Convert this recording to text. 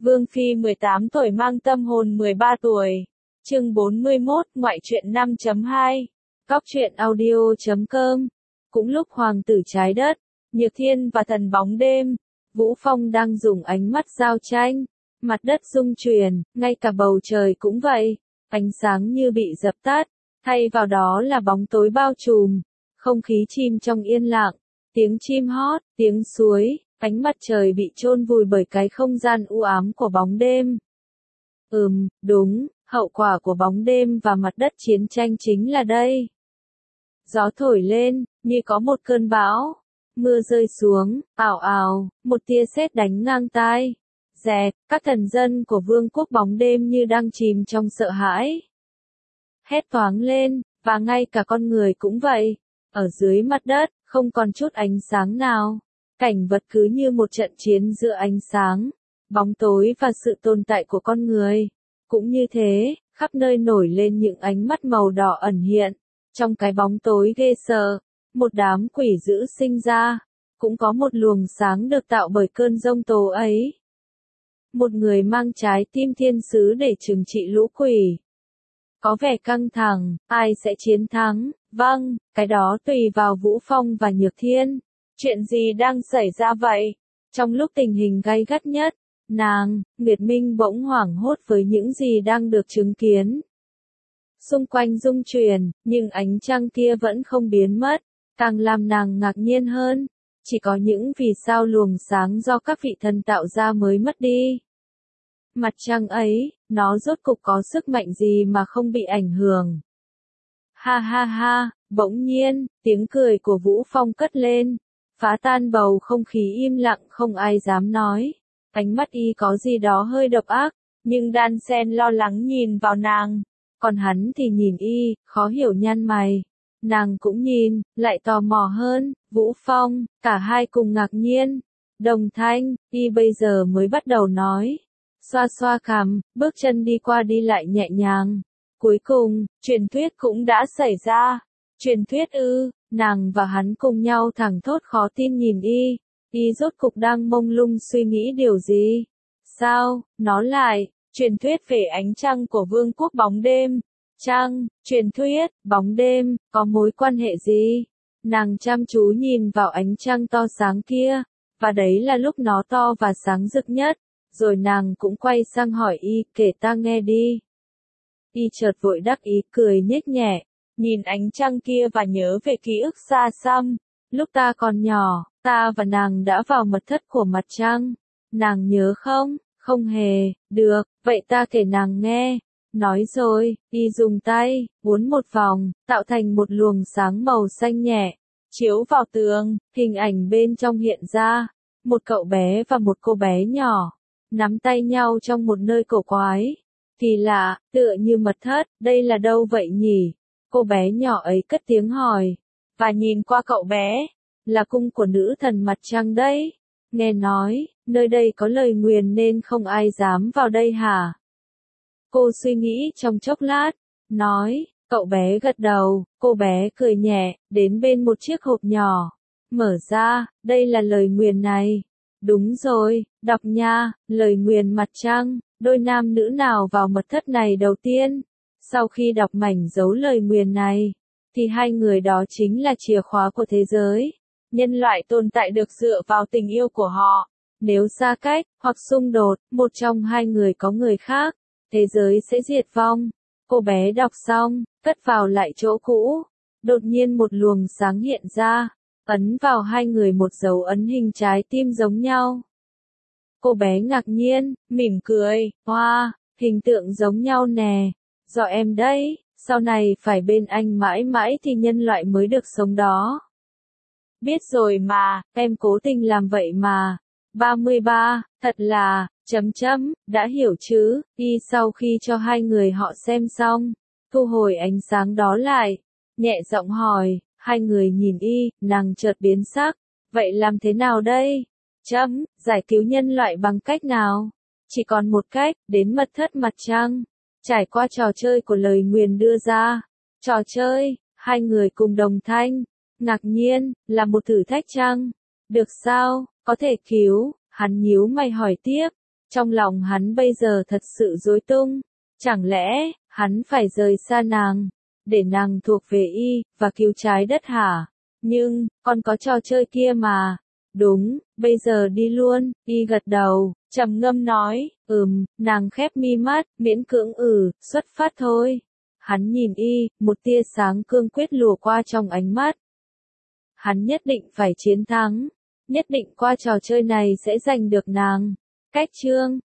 Vương Phi 18 tuổi mang tâm hồn 13 tuổi. Chương 41, ngoại truyện 5.2. Cóc truyện audio.com. Cũng lúc hoàng tử trái đất, Nhược Thiên và thần bóng đêm, Vũ Phong đang dùng ánh mắt giao tranh. Mặt đất rung chuyển, ngay cả bầu trời cũng vậy. Ánh sáng như bị dập tắt, thay vào đó là bóng tối bao trùm. Không khí chìm trong yên lặng, tiếng chim hót, tiếng suối, ánh mặt trời bị chôn vùi bởi cái không gian u ám của bóng đêm. Đúng, hậu quả của bóng đêm và mặt đất chiến tranh chính là đây. Gió thổi lên, như có một cơn bão. Mưa rơi xuống, ào ào, một tia sét đánh ngang tai. Rẹt, các thần dân của vương quốc bóng đêm như đang chìm trong sợ hãi. Hét toáng lên, và ngay cả con người cũng vậy. Ở dưới mặt đất, không còn chút ánh sáng nào. Cảnh vật cứ như một trận chiến giữa ánh sáng, bóng tối và sự tồn tại của con người. Cũng như thế, khắp nơi nổi lên những ánh mắt màu đỏ ẩn hiện. Trong cái bóng tối ghê sợ, một đám quỷ dữ sinh ra. Cũng có một luồng sáng được tạo bởi cơn giông tố ấy. Một người mang trái tim thiên sứ để trừng trị lũ quỷ. Có vẻ căng thẳng, ai sẽ chiến thắng? Vâng, cái đó tùy vào Vũ Phong và Nhược Thiên. Chuyện gì đang xảy ra vậy? Trong lúc tình hình gay gắt nhất, Nguyệt Minh bỗng hoảng hốt với những gì đang được chứng kiến. Xung quanh rung chuyển, nhưng ánh trăng kia vẫn không biến mất, càng làm nàng ngạc nhiên hơn. Chỉ có những vì sao luồng sáng do các vị thần tạo ra mới mất đi. Mặt trăng ấy, nó rốt cục có sức mạnh gì mà không bị ảnh hưởng? Ha ha ha, bỗng nhiên, tiếng cười của Vũ Phong cất lên, phá tan bầu không khí im lặng không ai dám nói. Ánh mắt y có gì đó hơi độc ác, nhưng đan xen lo lắng nhìn vào nàng. Còn hắn thì nhìn y, khó hiểu nhăn mày. Nàng cũng nhìn, lại tò mò hơn. Vũ Phong, cả hai cùng ngạc nhiên. Đồng thanh, y bây giờ mới bắt đầu nói. Xoa xoa cằm, bước chân đi qua đi lại nhẹ nhàng. Cuối cùng, truyền thuyết cũng đã xảy ra. Truyền thuyết ư? Nàng và hắn cùng nhau thẳng thốt khó tin nhìn y. Y rốt cục đang mông lung suy nghĩ điều gì? Sao, nó lại, truyền thuyết về ánh trăng của vương quốc bóng đêm. Trăng, truyền thuyết, bóng đêm, có mối quan hệ gì? Nàng chăm chú nhìn vào ánh trăng to sáng kia, và đấy là lúc nó to và sáng rực nhất. Rồi nàng cũng quay sang hỏi y, kể ta nghe đi. Y chợt vội đắc ý cười nhếch nhẹ, nhìn ánh trăng kia và nhớ về ký ức xa xăm. Lúc ta còn nhỏ, ta và nàng đã vào mật thất của mặt trăng. Nàng nhớ không? Không hề. Được, vậy ta kể nàng nghe. Nói rồi, y dùng tay, uốn một vòng, tạo thành một luồng sáng màu xanh nhẹ, chiếu vào tường, hình ảnh bên trong hiện ra. Một cậu bé và một cô bé nhỏ, nắm tay nhau trong một nơi cổ quái. Kỳ lạ, tựa như mật thất, đây là đâu vậy nhỉ? Cô bé nhỏ ấy cất tiếng hỏi, và nhìn qua cậu bé, là cung của nữ thần mặt trăng đấy. Nghe nói, nơi đây có lời nguyền nên không ai dám vào đây hả? Cô suy nghĩ trong chốc lát, nói, cậu bé gật đầu, cô bé cười nhẹ, đến bên một chiếc hộp nhỏ. Mở ra, đây là lời nguyền này. Đúng rồi, đọc nha, lời nguyền mặt trăng, đôi nam nữ nào vào mật thất này đầu tiên. Sau khi đọc mảnh dấu lời nguyền này, thì hai người đó chính là chìa khóa của thế giới. Nhân loại tồn tại được dựa vào tình yêu của họ. Nếu xa cách, hoặc xung đột, một trong hai người có người khác, thế giới sẽ diệt vong. Cô bé đọc xong, cất vào lại chỗ cũ. Đột nhiên một luồng sáng hiện ra, ấn vào hai người một dấu ấn hình trái tim giống nhau. Cô bé ngạc nhiên, mỉm cười, hoa, hình tượng giống nhau nè. Do em đấy, sau này phải bên anh mãi mãi thì nhân loại mới được sống đó. Biết rồi mà, em cố tình làm vậy mà. 33, thật là, đã hiểu chứ? Y sau khi cho hai người họ xem xong, thu hồi ánh sáng đó lại, nhẹ giọng hỏi, hai người nhìn y, nàng chợt biến sắc, vậy làm thế nào đây? Giải cứu nhân loại bằng cách nào? Chỉ còn một cách, đến mật thất mặt trăng, trải qua trò chơi của lời nguyền đưa ra. Trò chơi, hai người cùng đồng thanh, ngạc nhiên, là một thử thách chăng? Được sao, có thể cứu? Hắn nhíu mày hỏi tiếp, Trong lòng hắn bây giờ thật sự rối tung. Chẳng lẽ, hắn phải rời xa nàng, để nàng thuộc về y, và cứu trái đất hả? Nhưng, còn có trò chơi kia mà. Đúng, bây giờ đi luôn, y gật đầu, trầm ngâm nói, nàng khép mi mắt, miễn cưỡng xuất phát thôi. Hắn nhìn y, một tia sáng cương quyết lùa qua trong ánh mắt. Hắn nhất định phải chiến thắng, nhất định qua trò chơi này sẽ giành được nàng. Cách chương